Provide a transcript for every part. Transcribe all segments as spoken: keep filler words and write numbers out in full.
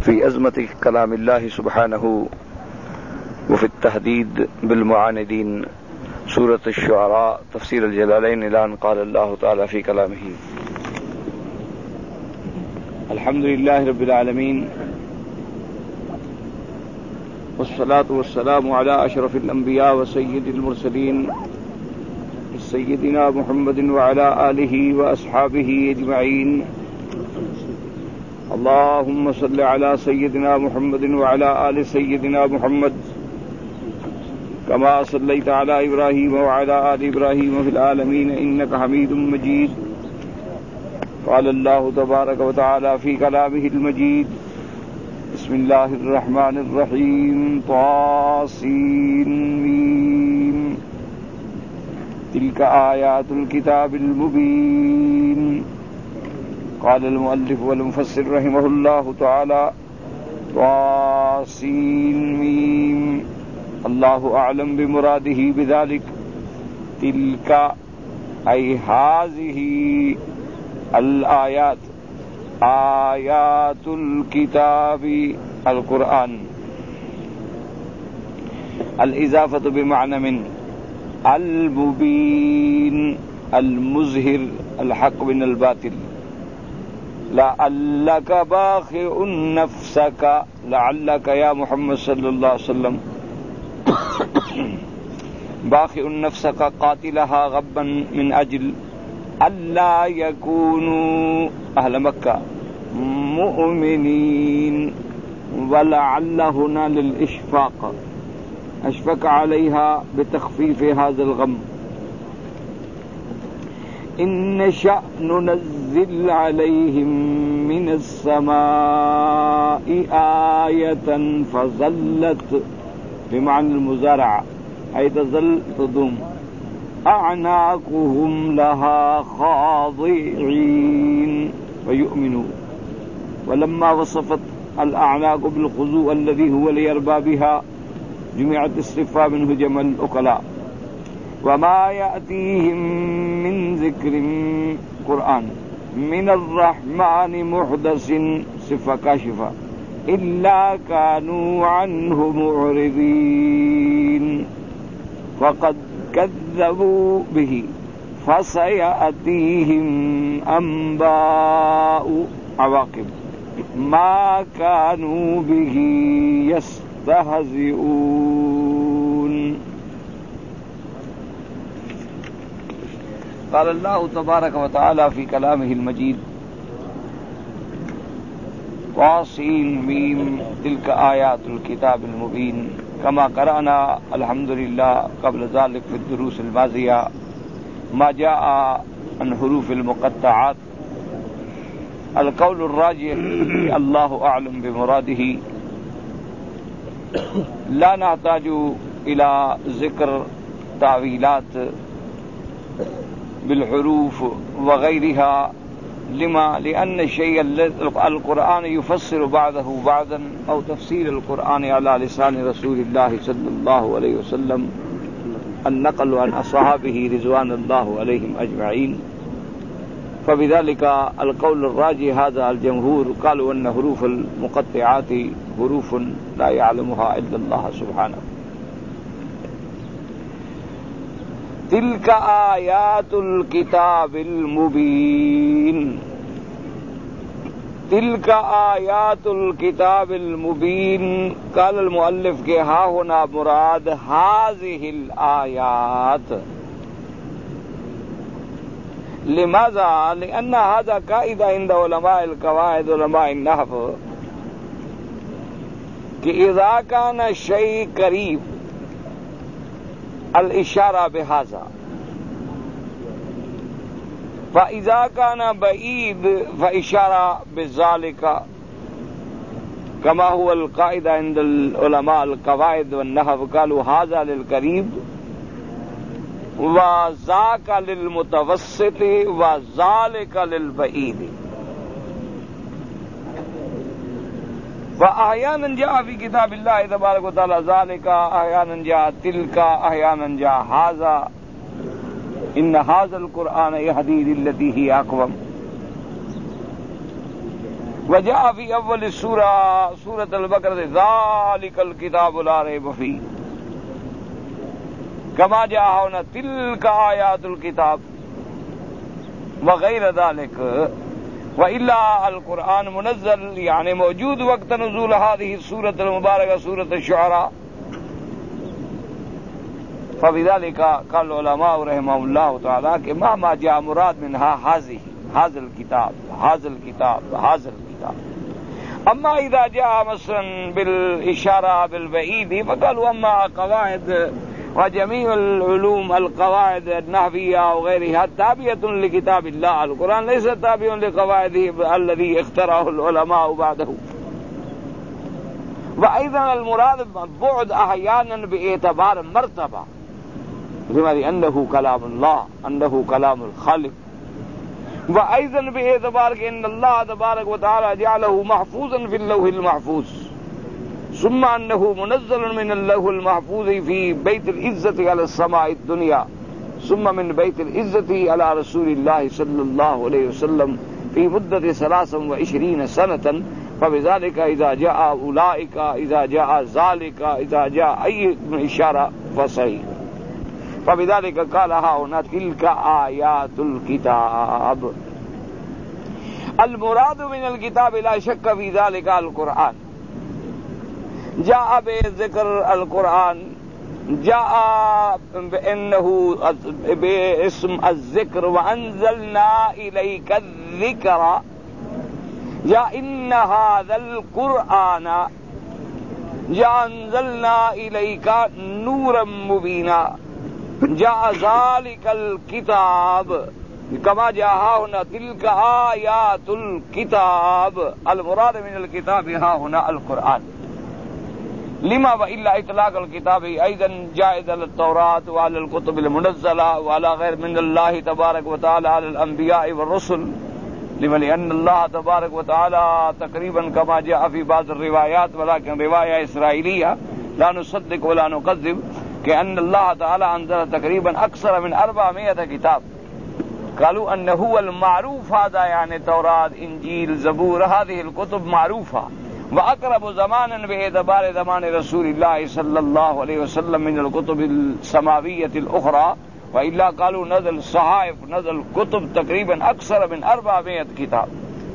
في عظمة كلام الله سبحانه وفي التهديد بالمعاندين سورة الشعراء تفسير الجلالين إلى أن قال الله تعالى في كلامه: الحمد لله رب العالمين والصلاة والسلام على أشرف الأنبياء وسيد المرسلين سيدنا محمد وعلى آله وأصحابه أجمعين. اللهم صل على سيدنا محمد وعلى آل سيدنا محمد كما صليت على إبراهيم وعلى آل إبراهيم في العالمين إنك حميد مجيد. قال الله تبارك وتعالى في كلامه المجيد: بسم الله الرحمن الرحيم. طاسين ميم تلك آيات الكتاب المبين. قال المؤلف والمفسر رحمه الله تعالى: طاسين ميم الله أعلم بمراده بذلك. تلك أي هذه الآيات آيات الكتاب القرآن. الإضافة بمعنى من المبين المظهر الحق من الباطل. لعلك باخع نفسك لعلك يا محمد صلی اللہ علیہ وسلم باخع نفسك قاتلها غبا من أجل ألا يكونوا أهل مكة مؤمنين. ولعل هنا للإشفاق أشفق عليها بتخفيف هذا الغم. إن نشأ ننزل عليهم من السماء آية فظلت بمعنى المزارعة أي تظل تدوم أعناقهم لها خاضعين ويؤمنوا. ولما وصفت الأعناق بالخضوع الذي هو لأربابها جمعت الصفة منه جمع الأقلاء. وما يأتيهم من ذكر قرآن من الرحمن محدث صفة كاشفة إلا كانوا عنه معرضين. فقد كذبوا به فسيأتيهم أنباء عواقب ما كانوا به يستهزئون. قال الله تبارك وتعالى في كلامه المجيد: طاسين ميم تلك آيات الكتاب المبين. كما قرأنا الحمد لله قبل ذلك في الدروس الماضية ما جاء عن حروف المقطعات. القول الراجح الله أعلم بمراده. لا نحتاج إلى ذكر تعويلات بالحروف وغيرها. لما لأن الشيء القرآن يفسر بعضه بعضا أو تفسير القرآن على لسان رسول الله صلى الله عليه وسلم النقل عن أصحابه رضوان الله عليهم أجمعين. فبذلك القول الراجح هذا الجمهور قالوا أن حروف المقطعات حروف لا يعلمها إلا الله سبحانه. تلك آیات الکتاب المبین. تلك آیات الکتاب المبین. قال المؤلف کے ہاں ہونا مراد هذه الآیات. لماذا؟ لأن هذا قاعدة عند علماء القواعد علماء النحو کہ اذا كان الشيء قریب الاشارہ بہذا، فاذا كان بعید فاشارہ بذلك، كما هو القاعدة عند العلماء القواعد والنحو قالوا هذا للقريب وذاك للمتوسط وذلك للبعید. فأحيانا جاء في كتاب الله تبارك وتعالى ذلك، أحيانا جاء تلك، أحيانا جاء هذا. إن هذا القرآن يهدي للتي هي أقوم. وجاء في اول السورہ سورۃ البقرہ ذالک الکتاب لا ریب فیہ کما جاء هنا تلک آیات الکتاب وغیر ذلك وإلا القرآن منزل يعني موجود وقت نزول هذه السورة المباركة سورة الشعراء. فبذلك قال العلماء رحمهم الله تعالى کہ ما جاء مراد منها هذه هذا الكتاب هذا الكتاب هذا الكتاب. اما اذا جاء مثلا بالاشاره بالبعيد فقالوا اما قواعد وجميع العلوم القواعد النحويه وغيرها تابعه لكتاب الله. القرآن ليس تابع لقواعده الذي اخترعه العلماء بعده. وايضا المراد بعد احيانا باعتبار مرتبه لأنه كلام الله انه كلام الخالق، وايضا باعتبار ان الله تبارك وتعالى جعله محفوظا في اللوح المحفوظ، ثم انه منزل من اللوح المحفوظ في بيت العزة على السماء الدنيا، ثم من بيت العزة على رسول الله صلى الله عليه وسلم في مدة ثلاث وعشرين سنة. فبذلك اذا جاء اولئك اذا جاء ذلك اذا جاء اي اشارة فصحيح. فبذلك قال هنا تلك آيات الكتاب. المراد من الكتاب لا شك في ذلك القرآن. جاء بذكر القرآن، جاء بأنه باسم الذكر وأنزلنا إليك الذكر، جاء إن هذا القرآن جاء أنزلنا إليك نورا مبينا، جاء ذلك الكتاب كما جاء هنا تلك آيات الكتاب. المراد من الكتاب ها هنا القرآن. لما وإلا إطلاق الكتاب أيضا جائز على التوراة وعلى الكتب المنزلة وعلى غير من الله تبارك وتعالى على الأنبياء والرسل. لما لأن الله تبارك وتعالى تقريبا كما جاء في بعض الروايات ولكن رواية إسرائيلية لا نصدق ولا نكذب كأن الله تعالى أنزل تقريبا أكثر من أربعمائة كتاب. قالوا أنه هو المعروف هذا يعني توراة إنجيل زبور هذه الكتب معروفة، وأقرب زمانا باعتبار زمان رسول الله صلى الله عليه وسلم من الكتب السماوية الأخرى. وإلا قالوا نزل الصحائف نزل كتب تقريبا أكثر من أربعمائة كتاب.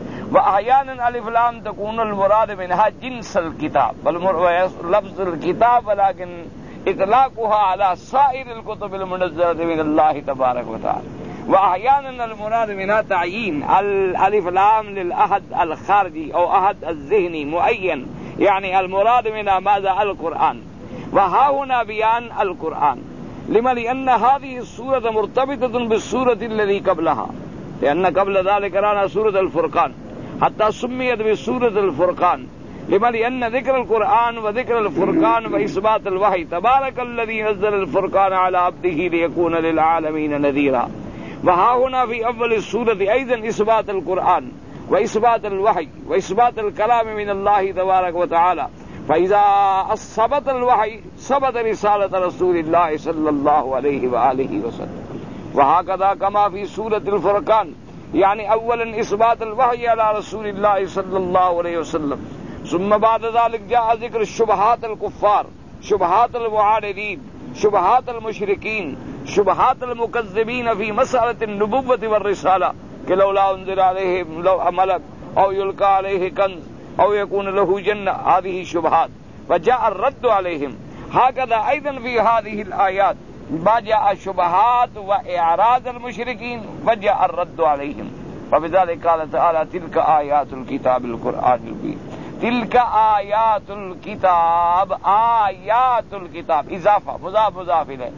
وأحيانا ألف لام تكون المراد منها جنس الكتاب بل لفظ الكتاب، ولكن إطلاقها على سائر الكتب المنزلة من الله تبارك وتعالى. وأحيانا المراد منها تعيين الألف لام للأحد الخارجي أو أحد الذهني معين، يعني المراد منها ماذا؟ القرآن. وها هنا بيان القرآن. لما؟ لأن هذه السورة مرتبطة بالسورة التي قبلها، لأن قبل ذلك رانا سورة الفرقان حتى سميت بسورة الفرقان. لما؟ لأن ذكر القرآن وذكر الفرقان وإثبات الوحي. تبارك الذي نزل الفرقان على عبده ليكون للعالمين نذيرا. وها هنا في أول السورة أيضا إثبات القرآن وإثبات الوحي وإثبات الكلام من الله تبارك وتعالى. فإذا ثبت الوحي ثبت رسالة رسول الله صلى الله عليه وآله وسلم. وهكذا كما في سورة الفرقان، يعني أولا إثبات الوحي على رسول الله صلى الله عليه وسلم، ثم بعد ذلك جاء ذكر الشبهات الكفار، شبهات المعارضين، شبهات المشركين، شبهات المكذبين في مسألة النبوة والرسالة، کہ لولا انزل عليه ملك أو يلقى عليه كنز أو يكون له جنة، هذه شبهات. وجاء الرد عليهم. هكذا أيضا في هذه الآيات ما جاء شبهات وإعراض المشركين وجاء الرد عليهم. فبذلك قال تعالى تلك آيات الكتاب القرآن المبين. تلك آيات الكتاب، آيات الكتاب إضافة مضاف مضاف إليه.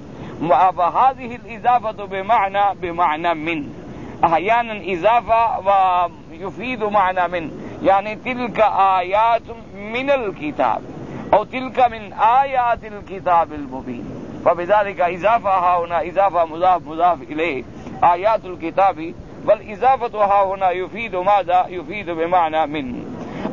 وهذه الإضافة بمعنى بمعنى من، أحيانا إضافة ويفيد معنى من، يعني تلك آيات من الكتاب أو تلك من آيات الكتاب المبين. فبذلك إضافة ها هنا إضافة مضاف مضاف إليه آيات الكتاب، والإضافة ها هنا يفيد ماذا؟ يفيد بمعنى من.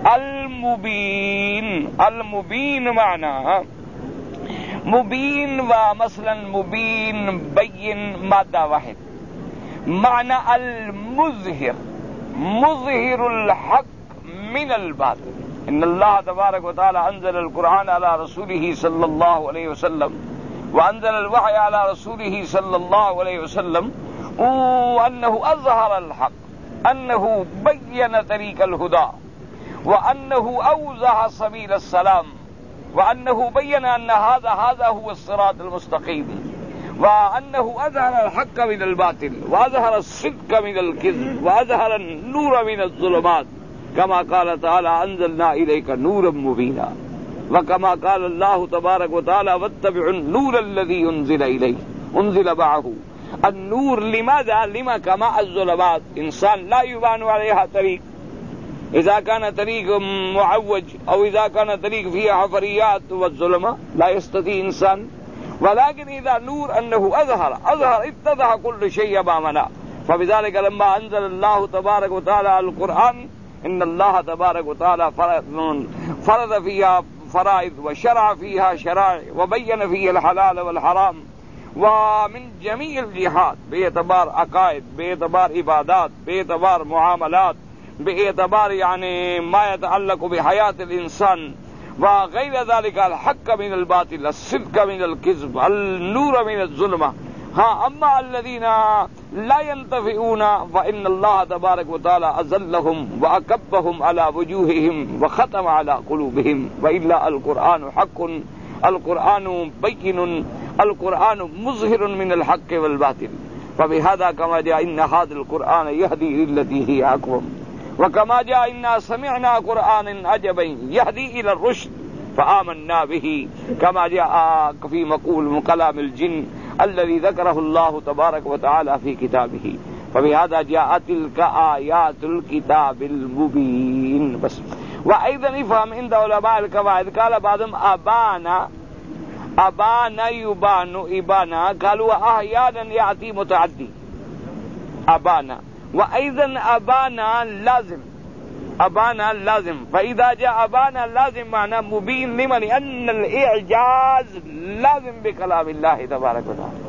المبين، المبين معنى مبين، ومثلا مبين بين مادة واحد. معنى المظهر، مظهر الحق من الباطل. ان اللہ تبارک و تعالی انزل القرآن علی رسولہ صلی اللہ علیہ وسلم وانزل الوحی علی رسولہ صلی اللہ علیہ وسلم وانه اظہر الحق انه بین طریق الہدی وانه اوضح سبیل السلام وانه بین ان هذا هذا هو الصراط المستقیم وانه اظہر الحق من الباطل واظہر الصدق من الكذب واظہر النور من الظلمات كما قال تعالى انزلنا اليك نورا مبينا وكما قال الله تبارك وتعالى واتبعوا النور الذي انزل اليه انزل معه النور. لماذا؟ لما كما الظلمات انسان لا يبان عليها طريق، اذا كان طريق معوج او اذا كان طريق فيها حفريات والظلمة لا يستطيع انسان، ولكن اذا نور انه اظهر اظهر اتضح كل شيء امامنا. فبذلك لما انزل الله تبارك وتعالى القرآن ان الله تبارك وتعالى فرض فيها فرائض وشرع فيها شرائع وبين فيها الحلال والحرام ومن جميع الجهات باعتبار عقائد، باعتبار عبادات، باعتبار معاملات، باعتبار يعني ما يتعلق بحياة الإنسان وغير ذلك، الحق من الباطل، الصدق من الكذب، النور من الظلمة. ها اما الذين لا ينتفعون فإن الله تبارك وتعالى أذلهم وأكبهم على وجوههم وختم على قلوبهم. وإلا القرآن حق، القرآن بين، القرآن مظهر من الحق والباطل. فبهذا كما جاء إن هذا القرآن يهدي للتي هي أقوم وكما جاء إنا سمعنا قرآنا عجبا يهدي إلى الرشد فآمنا به كما جاء في مقول كلام الجن الذي ذكره الله تبارك وتعالى في كتابه. فبهذا جاءت تلك آيات الكتاب المبين. بس. وأيضا يفهم عند علماء القواعد قال بعضهم أبانا أبانا يبان إبانا قالوا أحيانا يأتي متعدي أبانا، وأيضا أبانا لازم، أبانا لازم. فإذا جاء أبانا لازم معنى مبين لمن أن الإعجاز لازم بكلام الله تبارك وتعالى،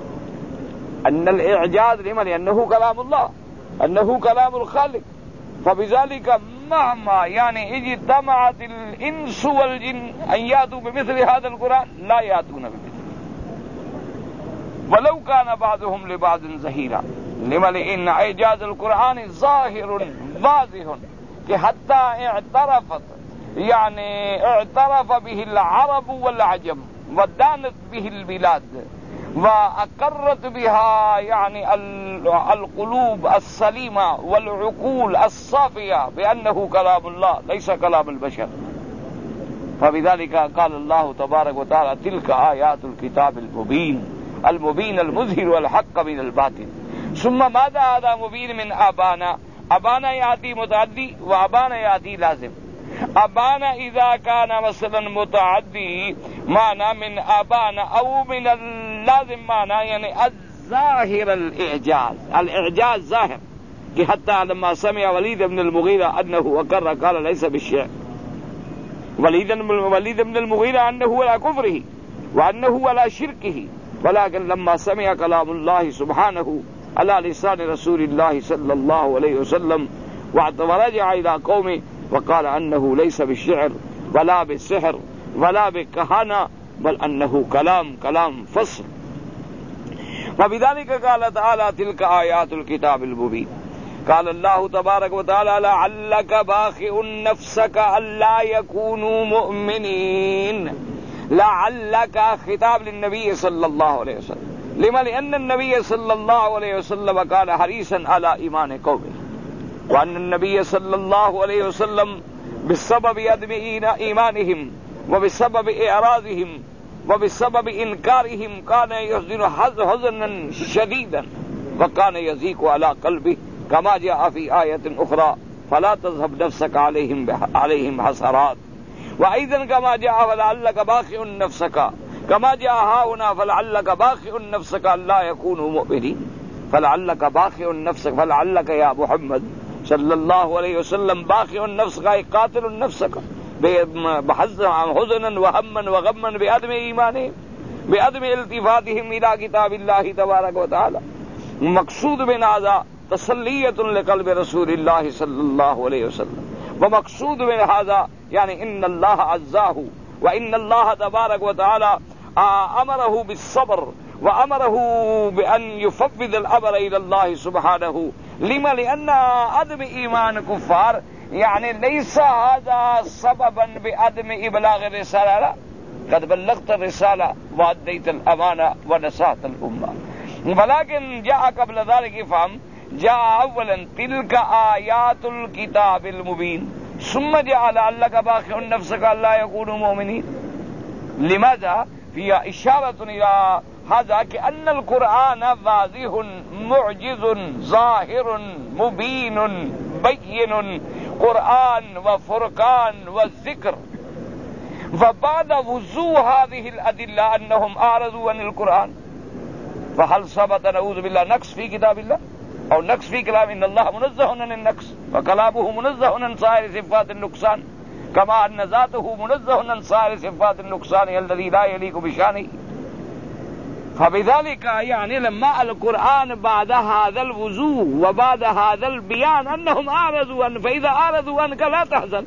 أن الإعجاز لمن أنه كلام الله، أنه كلام الخالق. فبذلك مهما يعني اجتمعت الإنس والجن أن يأتوا بمثل هذا القرآن لا يأتون بمثله ولو كان بعضهم لبعض زهيرا، لمن إن إعجاز القرآن ظاهر واضح کہ حتى اعترفت يعني اعترف به العرب والعجم ودانت به البلاد وأقرت بها يعني القلوب السليمة والعقول الصافية بأنه كلام الله ليس كلام البشر. فبذلك قال الله تبارك وتعالى تلك آيات الكتاب المبين، المبين المظهر والحق من الباطل. ثم ماذا هذا مبين من أبانا؟ أبانا يأتي متعدي وأبانا يأتي لازم. أبانا إذا كان مثلا متعدي معنى من أبانا أو من اللازم معنى يعني الظاهر الإعجاز، الإعجاز ظاهر. کہ حتى لما سمع وليد بن المغيرة أنه أقر قال ليس بالشعر، وليد وليد بن المغيرة أنه على كفره وأنه على شركه، ولكن لما سمع كلام الله سبحانه على لسان رسول الله صلى الله عليه وسلم ورجع إلى قومه وقال أنه ليس بالشعر ولا بالسحر ولا بالكهانة بل أنه كلام كلام فصل. وبذلك قال تعالى تلك آيات الكتاب المبين. قال الله تبارك وتعالى لعلك باخع نفسك ألا يكونوا مؤمنين. لعلك خطاب للنبي صلى الله عليه وسلم. لما؟ لأن النبي صلى الله عليه وسلم كان حريصا على إيمان قومه، وأن النبي صلى الله عليه وسلم بسبب عدم إيمانهم وبسبب إعراضهم وبسبب إنكارهم كان يحزن حزنا شديدا وكان يضيق على قلبه كما جاء في آية أخرى فلا تذهب نفسك عليهم عليهم حسرات. وأيضا كما جاء فلعلك باخع نفسك كما جاء هاهنا فلعلك باخع نفسك ألا يكونوا مؤمنين. فلعلك باخع نفسك، فلعلك يا محمد صلى الله عليه وسلم باخع نفسك قاتل نفسك حزنا وهما وغما بعدم إيمانهم بعدم التفاتهم إلى كتاب الله تبارك وتعالى. مقصود من هذا تسلية لقلب رسول الله صلى الله عليه وسلم ومقصود من هذا يعني إن الله عزاه وإن الله تبارك وتعالى أمره بالصبر وأمره بأن يفوض الأمر إلى الله سبحانه. لما؟ لأن عدم إيمان كفار يعني ليس هذا سببا بعدم إبلاغ الرسالة، لا، قد بلغت الرسالة وأديت الأمانة ونصحت الأمة. ولكن جاء قبل ذلك فهم، جاء أولا تلك آيات الكتاب المبين، ثم جاء لعلك باخع نفسك ألا يكونوا مؤمنين. لماذا؟ فيها إشارة إلى هذا كأن القرآن واضح معجز ظاهر مبين بين، قرآن وفرقان والذكر. فبعد وضوح هذه الأدلة أنهم أعرضوا عن القرآن، فهل ثبت نعوذ بالله نقص في كتاب الله أو نقص في كلام؟ إن الله منزه عن النقص وكلامه منزه عن سائر صفات النقصان، كما أن ذاته منزه عن سائر صفات النقصان الذي لا يليق بشانه. فبذلك يعني لما القرآن بعد هذا الوضوح وبعد هذا البيان أنهم أعرضوا عنه، فإذا أعرضوا عنك لا تحزن.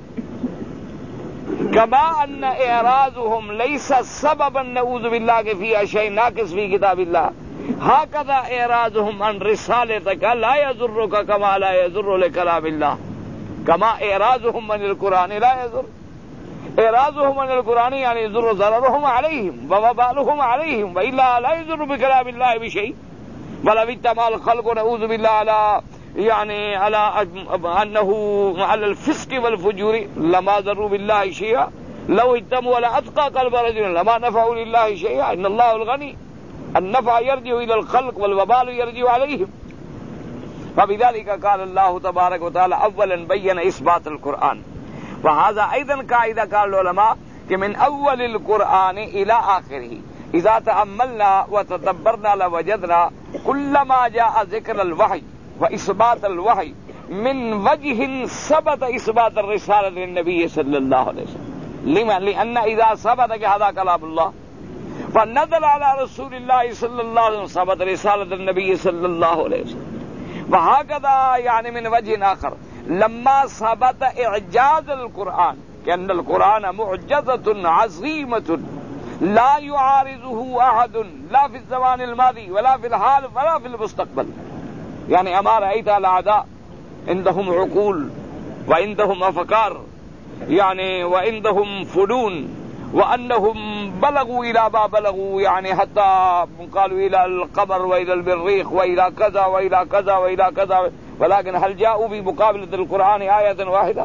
كما أن إعراضهم ليس سببا نعوذ بالله فيها شيء ناقص في كتاب الله، هكذا إعراضهم عن رسالتك لا يضرك كما لا يضر لكلام الله. كما إعراضهم عن القرآن لا يضر، إعراضهم عن القرآن يعني يضر ضررهم عليهم ووبالهم عليهم، وإلا لا يضر بكلام الله بشيء. ولو اجتمع الخلق نعوذ بالله على يعني على أنه على الفسق والفجور لما ضروا بالله شيئا، لو اجتمعوا على أتقى قلب رجل لما نفعوا لله شيئا. إن الله الغني، النفع يرجع إلى الخلق والوبال يرجع عليهم. فبذلك قال الله تبارك وتعالى أولا بين إثبات القرآن. وهذا أيضا قاعدة قال العلماء کہ من أول القرآن إلى آخره إذا تأملنا وتدبرنا لوجدنا كلما جاء ذكر الوحي وإثبات الوحي من وجه ثبت إثبات الرسالة للنبي صلى الله عليه وسلم. لما؟ لأن إذا ثبت هذا كلام الله فنزل على رسول الله صلى الله عليه وسلم ثبت رسالة النبي صلى الله عليه وسلم. وهكذا يعني من وجه آخر لما ثبت إعجاز القرآن كأن القرآن معجزة عظيمة لا يعارضه أحد لا في الزمان الماضي ولا في الحال ولا في المستقبل. يعني أما رأيت الأعداء عندهم عقول وعندهم أفكار يعني وعندهم فنون، وأنهم بلغوا إلى ما بلغوا يعني حتى قالوا إلى القمر وإلى المريخ وإلى كذا وإلى كذا وإلى كذا، ولكن هل جاءوا بمقابلة القرآن آية واحدة؟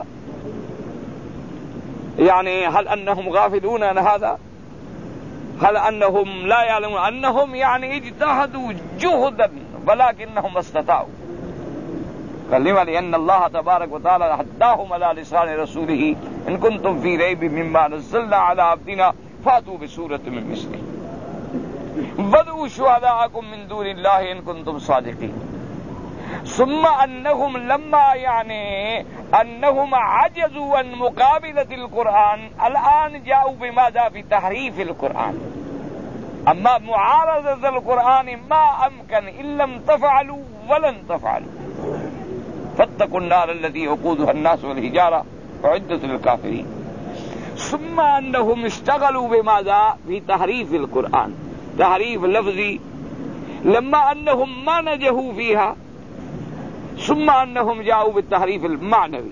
يعني هل أنهم غافلون عن هذا؟ هل أنهم لا يعلمون أنهم يعني اجتهدوا جهدا ولكنهم استطاعوا؟ كلمة لأن الله تبارك وتعالى هداهم على لسان رسوله إن كنتم في ريب مما نزلنا على عبدنا فاتوا بسورة من مثله وادعوا شهداءكم من دون الله إن كنتم صادقين. ثم أنهم لما يعني أنهم عجزوا عن مقابلة القرآن الآن جاءوا بماذا؟ في تحريف القرآن. أما معارضة القرآن ما أمكن إن لم تفعلوا ولن تفعلوا. فاتقوا النار التي وقودها الناس والحجارة أعدت للكافرين. ثم أنهم اشتغلوا بماذا؟ في تحريف القرآن، تحريف لفظي، لما أنهم ما نجحوا فيها ثم أنهم جاءوا بالتحريف المعنوي.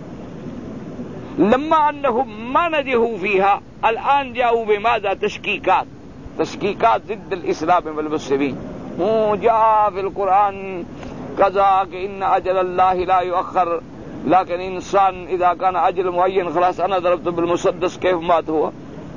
لما أنهم ما نجحوا فيها الآن جاءوا بماذا؟ تشكيكات، تشكيكات ضد الإسلام والمسلمين. جاء في القرآن كذا إن أجل الله لا يؤخر، لكن إنسان إذا كان أجل معين خلاص أنا ضربت بالمسدس كيف مات هو.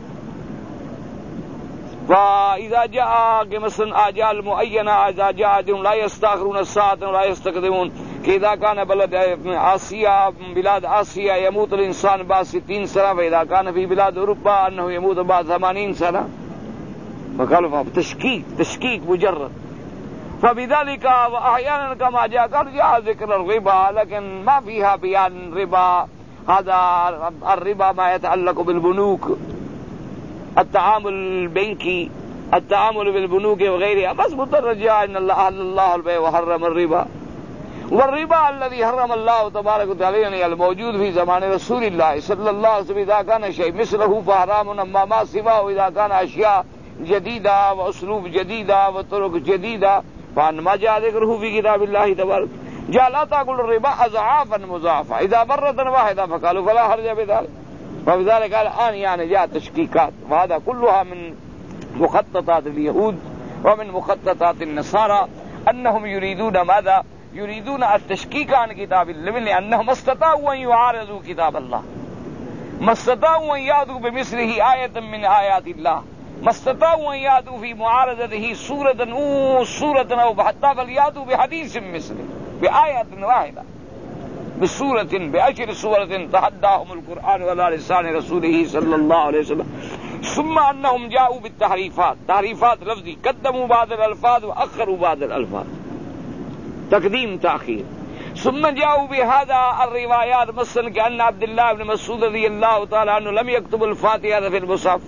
فإذا جاء مثلا آجال معينة إذا جاء أجل لا يستأخرون الساعة ولا يستقدمون، کہ إذا كان بلد آسيا بلاد آسيا يموت الإنسان بعد ستين سنة، فإذا كان في بلاد أوروبا أنه يموت بعد ثمانين سنة. فقالوا تشكيك تشكيك مجرد. فبذلك وأحيانا كما جاء قال جاء ذكر الربا لكن ما فيها بيان ربا. هذا الربا ما يتعلق بالبنوك، التعامل البنكي، التعامل بالبنوك وغيرها، بس مدرج ان الله احل الله البيع وحرم الربا. والربا الذي حرم الله تبارك وتعالى الموجود في زمان رسول الله صلى الله عليه وسلم إذا كان شيء مثله فحرام، أما ما سواه إذا كان أشياء جديدة وأسلوب جديدة وطرق جديدة فأن ما جاء ذكره في كتاب الله تبارك. جاء لا تأكل الربا أضعافا مضاعفة، إذا مرة واحدة فقالوا فلا حرج بذلك. فبذلك الآن يعني جاء تشكيكات، وهذا كلها من مخططات اليهود ومن مخططات النصارى، أنهم يريدون ماذا؟ يريدون التشكيك عن كتاب الله، لأنهم ما استطاعوا أن يعارضوا كتاب الله، ما استطاعوا أن يأتوا بمثله آية من آيات الله، ما استطاعوا أن يأتوا في معارضته سورة أو سورة أو حتى فليأتوا بحديث مثله بآية واحدة بسورة بأشر سورة تحداهم القرآن على لسان رسوله صلى الله عليه وسلم. ثم أنهم جاءوا بالتحريفات، تحريفات لفظي، قدموا بعض الألفاظ وأخروا بعض الألفاظ، تقديم تأخير. ثم جاءوا بهذا الروايات مثلا كأن عبد الله بن مسعود رضي الله تعالى عنه لم يكتب الفاتحة في المصحف.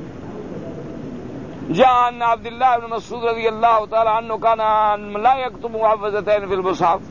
جاء أن عبد الله بن مسعود رضي الله تعالى عنه كان لا يكتب محفظتين في المصحف،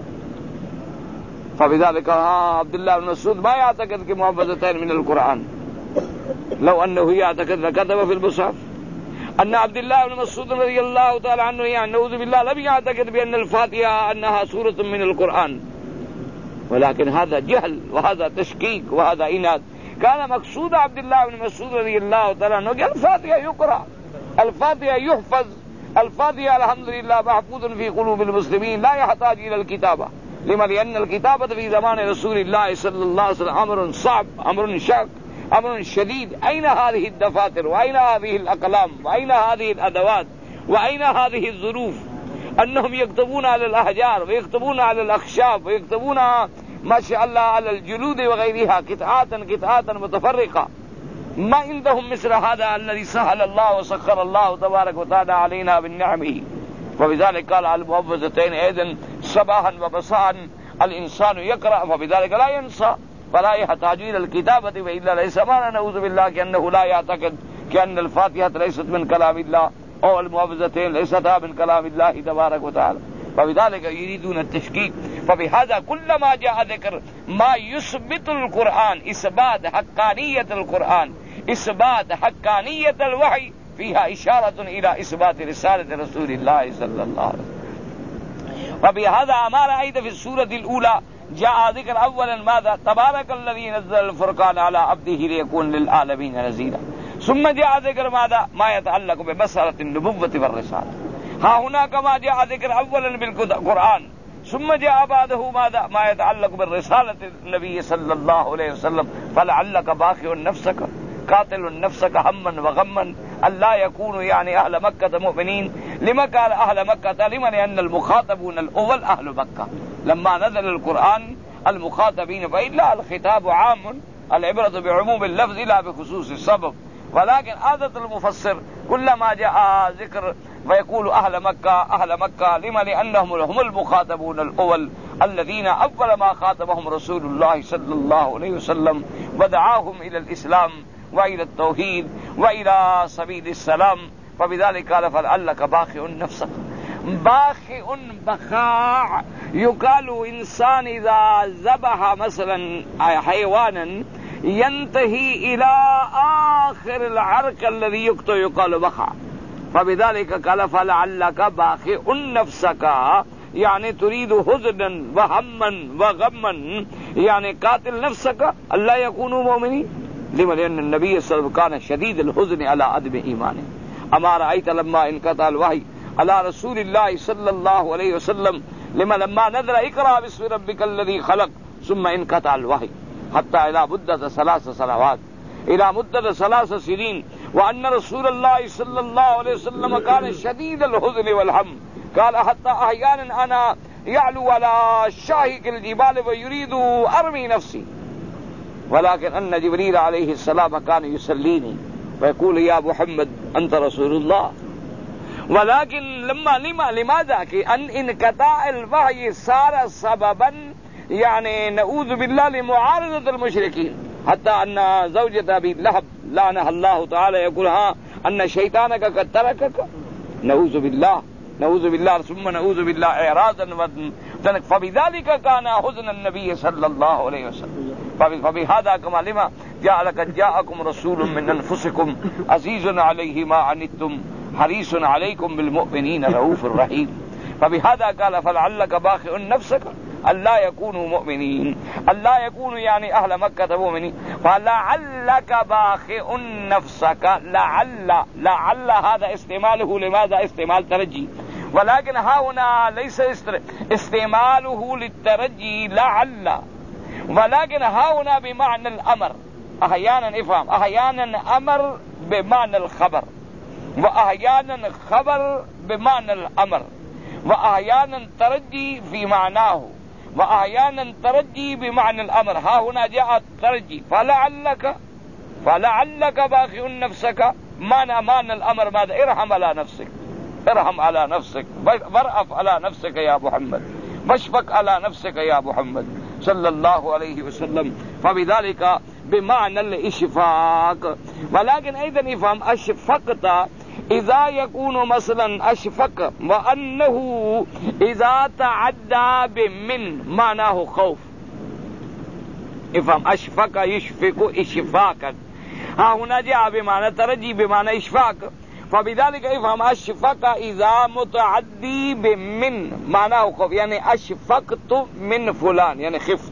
فبذلك عبد الله بن مسعود ما يعتقد كمحفظتين من القرآن، لو أنه يعتقد لكتب في المصحف. أن عبد الله بن مسعود رضي الله تعالى عنه يعني نعوذ بالله لم يعتقد بأن الفاتحة أنها سورة من القرآن، ولكن هذا جهل وهذا تشكيك وهذا إناد. كان مقصود عبد الله بن مسعود رضي الله تعالى عنه الفاتحة يقرأ، الفاتحة يحفظ، الفاتحة الحمد لله محفوظ في قلوب المسلمين لا يحتاج إلى الكتابة. لما؟ لأن الكتابة في زمان رسول الله صلى الله عليه وسلم أمر صعب، أمر شاق، أمر شديد. أين هذه الدفاتر وأين هذه الأقلام وأين هذه الأدوات وأين هذه الظروف؟ أنهم يكتبون على الأحجار ويكتبون على الأخشاب ويكتبون ما شاء الله على الجلود وغيرها قطعات قطعات متفرقة. ما عندهم مثل هذا الذي سهل الله وسخر الله تبارك وتعالى علينا بالنعمه. فبذلك قال على المحفظتين أيضا صباحا ومساء الإنسان يقرأ، فبذلك لا ينسى فلا يحتاج إلى الكتابة، وإلا ليس معنى نعوذ بالله كأنه لا يعتقد كأن الفاتحة ليست من كلام الله أو المحفظتين ليستا من كلام الله تبارك وتعالى. فبذلك يريدون التشكيك. فبهذا كلما جاء ذكر ما يثبت القرآن، إثبات حقانية القرآن، إثبات حقانية الوحي، فيها إشارة إلى إثبات رسالة رسول الله صلى الله عليه وسلم. وبهذا أمر أيضا في السورة الأولى جاء ذكر أولا ماذا؟ تبارك الذي نزل الفرقان على عبده ليكون للعالمين نذيرا. ثم جاء ذكر ماذا؟ ما يتعلق بمسألة النبوة والرسالة. ها هنا كما جاء ذكر أولا بالقرآن، ثم جاء بعده ماذا؟ ما يتعلق بالرسالة النبي صلى الله عليه وسلم. فلعلك باخع نفسك قاتل نفسك هما وغما ألا يكونوا يعني أهل مكة مؤمنين. لما قال أهل مكة؟ لما؟ لأن المخاطبون الأول أهل مكة. لما نزل القرآن المخاطبين، فإلا الخطاب عام، العبرة بعموم اللفظ لا بخصوص السبب. ولكن عادة المفسر كلما جاء ذكر فيقول أهل مكة أهل مكة. لما؟ لأنهم هم المخاطبون الأول الذين أول ما خاطبهم رسول الله صلى الله عليه وسلم ودعاهم إلى الإسلام وإلى التوحيد وإلى سبيل السلام. فبذلك قال فلعلك باخع نفسك. باخع بخاع يقال إنسان إذا ذبح مثلا حيوانا ينتهي إلى آخر العرق الذي يقطع يقال بخع. فبذلك قال فلعلك باخع نفسك، يعني تريد حزنا وهما وغما، يعني قاتل نفسك ألا يكونوا مؤمنين. لما؟ لأن النبي صلى الله عليه وسلم كان شديد الحزن على عدم إيمانه. أما رأيت لما انقطع الوحي على رسول الله صلى الله عليه وسلم، لما لما نزل اقرأ باسم ربك الذي خلق، ثم انقطع الوحي حتى إلى مدة ثلاث سنوات، إلى مدة ثلاث سنين. وأن رسول الله صلى الله عليه وسلم كان شديد الحزن والهم. قال حتى أحيانا أنا يعلو على شاهق الجبال ويريد أرمي نفسي، ولكن أن جبريل عليه السلام كان يسليني ويقول يا محمد أنت رسول الله. ولكن لما لما لماذا؟ أن انقطاع الوحي صار سببا يعني نعوذ بالله لمعارضة المشركين. حتى أن زوجة أبي لهب لعنها الله تعالى يقول ها أن شيطانك قد تركك، نعوذ بالله نعوذ بالله ثم نعوذ بالله إعراضا فبذلك كان حزن النبي صلى الله عليه وسلم فبهذا كما لما جاء لقد جاءكم رسول من انفسكم عزيز عليه ما عنتم حريص عليكم بالمؤمنين رؤوف رحيم. فبهذا قال فلعلك باخع نفسك ألا يكونوا مؤمنين، ألا يكونوا يعني أهل مكة مؤمنين، فلعلك باخع نفسك. لعل لعل هذا استعماله لماذا؟ استعمال ترجي، ولكن ها هنا ليس استعماله للترجي لعل، ولكن ها هنا بمعنى الأمر. أحيانا افهم، أحيانا أمر بمعنى الخبر، وأحيانا خبر بمعنى الأمر، وأحيانا ترجي في معناه، وأحيانا ترجي بمعنى الأمر. ها هنا جاء الترجي فلعلك فلعلك باخع نفسك، معنى معنى الأمر ماذا؟ ارحم على نفسك، ارحم على نفسك، وارأف على نفسك يا محمد، واشفق على نفسك يا محمد صلى الله عليه وسلم. فبذلك بمعنى الإشفاق. ولكن أيضا يفهم أشفقت إذا يكون مثلا أشفق وأنه إذا تعدى بمن معناه خوف. يفهم أشفق يشفق إشفاقا، ها هنا جاء بمعنى ترجي بمعنى إشفاق. فبذلك يفهم أشفق إذا متعدي بمن معناه خوف، يعني أشفقت من فلان يعني خفت.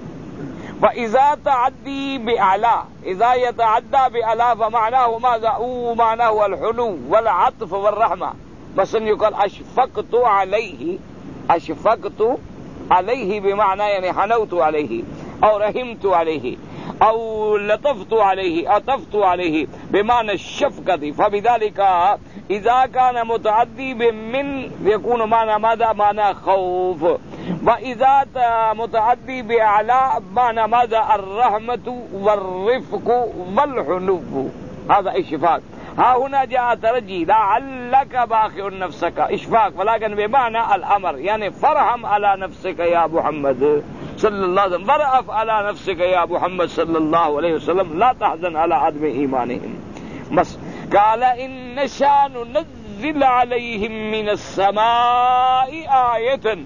وإذا تعدي بأعلى، إذا يتعدى بأعلى فمعناه ماذا؟ أو معناه الحنو والعطف والرحمة. مثلا يقال أشفقت عليه، أشفقت عليه بمعنى يعني حنوت عليه أو رحمت عليه أو لطفت عليه أطفت عليه بمعنى الشفقة. فبذلك إذا كان متعدي بمن يكون معنى ماذا؟ معنى خوف. وإذا متعدي بأعلى معنى ماذا؟ الرحمة والرفق والحنو، هذا إشفاق. ها هنا جاء ترجي لعلك باخع نفسك إشفاق، ولكن بمعنى الأمر، يعني فرحم على نفسك يا محمد صلى الله عليه وسلم، ورأف على نفسك يا محمد صلى الله عليه وسلم، لا تحزن على عدم إيمانهم. بس قال إن نشأ ننزل عليهم من السماء آية،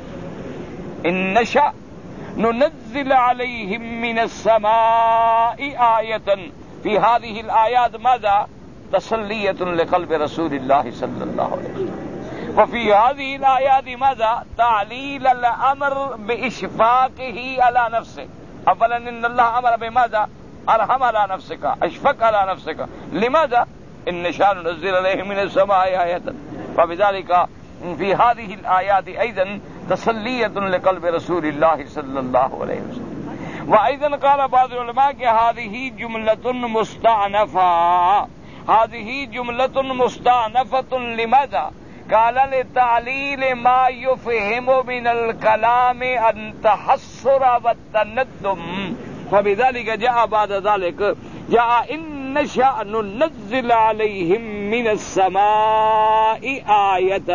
إن نشأ ننزل عليهم من السماء آية. في هذه الآيات ماذا؟ تسلية لقلب رسول الله صلى الله عليه وسلم. وفي هذه الآيات ماذا؟ تعليل الأمر بإشفاقه على نفسه. أولا إن الله أمر بماذا؟ أرحم على نفسك، أشفق على نفسك. لماذا؟ إن نشاء ننزل عليهم من السماء آية. فبذلك في هذه الآيات أيضا تسلية لقلب رسول الله صلى الله عليه وسلم. وأيضا قال بعض العلماء کہ هذه جملة مستأنفة، هذه جملة مستأنفة لماذا؟ قال لتعليل ما يفهم من الكلام التحسر والتندم. فبذلك جاء بعد ذلك جاء إن نشأ ننزل عليهم من السماء آية.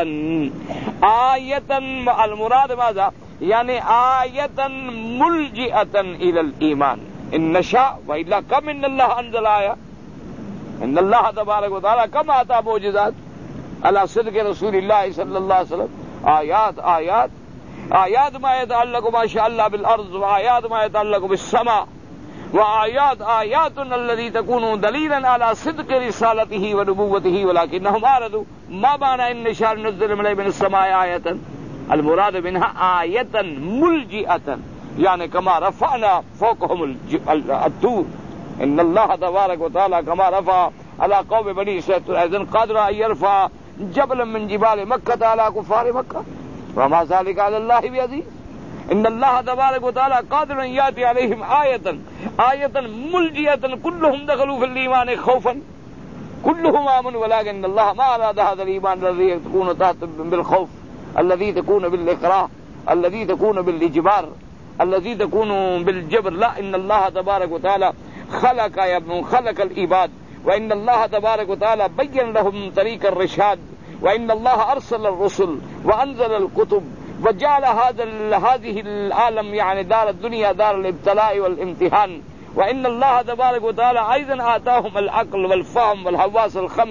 آية المراد ماذا؟ يعني آية ملجئة إلى الإيمان. إن نشأ، وإلا كم إن الله أنزل آية، إن الله تبارك وتعالى كم أتى معجزات على صدق رسول الله صلى الله عليه وسلم. آيات آيات آيات ما يتعلق ما شاء الله بالأرض، وآيات ما يتعلق بالسماء، وآيات آيات الذي تكون دليلا على صدق رسالته ونبوته، ولكنهم أعرضوا. ما معنى إن نشأ ننزل عليهم من السماء آية؟ المراد منها آية ملجئة، يعني كما رفعنا فوقهم الطور. إن الله تبارك وتعالى كما رفع على قوم بني إسرائيل أيضا قادر أن يرفع جبلا من جبال مكة على كفار مكة، وما ذلك على الله بعزيز. إن الله تبارك وتعالى قادر أن يأتي عليهم آية آية ملجئة كلهم دخلوا في الإيمان خوفا، كلهم آمنوا، ولكن الله ما أراد هذا الإيمان الذي يكون تحت بالخوف، الذي تكون بالإكراه، الذي تكون بالإجبار، الذي تكون بالجبر. لا، إن الله تبارك وتعالى خلق يا ابن خلق العباد، وإن الله تبارك وتعالى بين لهم طريق الرشاد، وإن الله أرسل الرسل وأنزل الكتب وجعل هذا هذه العالم يعني دار الدنيا دار الابتلاء والامتحان. وإن الله تبارك وتعالى أيضا آتاهم العقل والفهم والحواس الخمس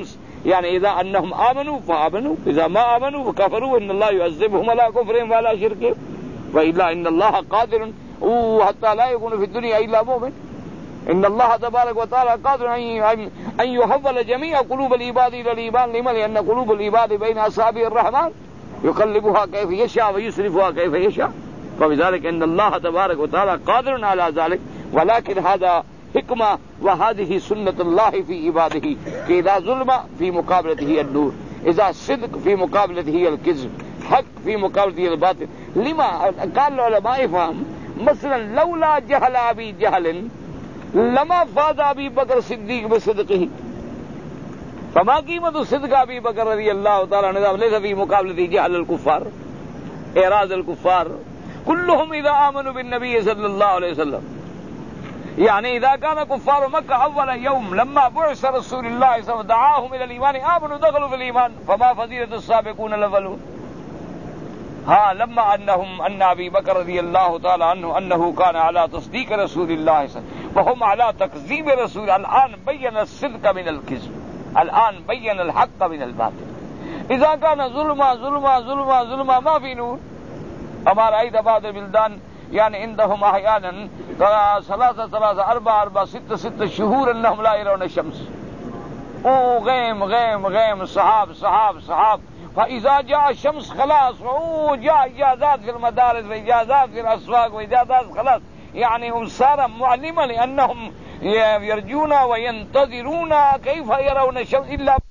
يعني إذا أنهم آمنوا فآمنوا، إذا ما آمنوا فكفروا، إن الله يعذبهم على كفرهم وعلى شركهم، وإلا إن الله قادر حتى لا يكون في الدنيا إلا مؤمن. إن الله تبارك وتعالى قادر أن يحول جميع قلوب العباد إلى الإيمان. لما؟ لأن قلوب العباد بين أصابع الرحمن يقلبها كيف يشاء ويصرفها كيف يشاء، فبذلك إن الله تبارك وتعالى قادر على ذلك. ولكن هذا حكمة وهذه سنة الله في عباده، کہ إذا ظلم في مقابلته النور، إذا صدق في مقابلته الكذب، حق في مقابلته الباطل. لما قال العلماء فهم مثلا لولا جهل أبي جهل لما فاز أبي بكر الصديق بصدقه، فما قيمة صدق أبي بكر رضي الله تعالى عنه ليس في مقابلته جهل الكفار، إعراض الكفار. كلهم إذا آمنوا بالنبي صلى الله عليه وسلم، يعني إذا كان كفار مكة أول يوم لما بعث رسول الله صلى الله عليه وسلم دعاهم إلى الإيمان آمنوا دخلوا في الإيمان، فما فضيلة السابقون الأولون. ها لما أنهم أن أبي بكر رضي الله تعالى عنه أنه كان على تصديق رسول الله صلى الله عليه وسلم وهم على تكذيب رسول. الآن بين الصدق من الكذب، الآن بين الحق من الباطل. إذا كان ظلما ظلما ظلما ظلما ما في نور. أما رأيت بعض البلدان يعني عندهم أحيانا ثلاثة ثلاثة أربعة أربعة ستة ستة شهور أنهم لا يرون الشمس، أوه غيم غيم غيم سحاب سحاب سحاب. فإذا جاء الشمس خلاص، أوه جاء إجازات في المدارس وإجازات في الأسواق وإجازات خلاص. يعني هم صار معلما لأنهم يرجون وينتظرون كيف يرون الشمس إلا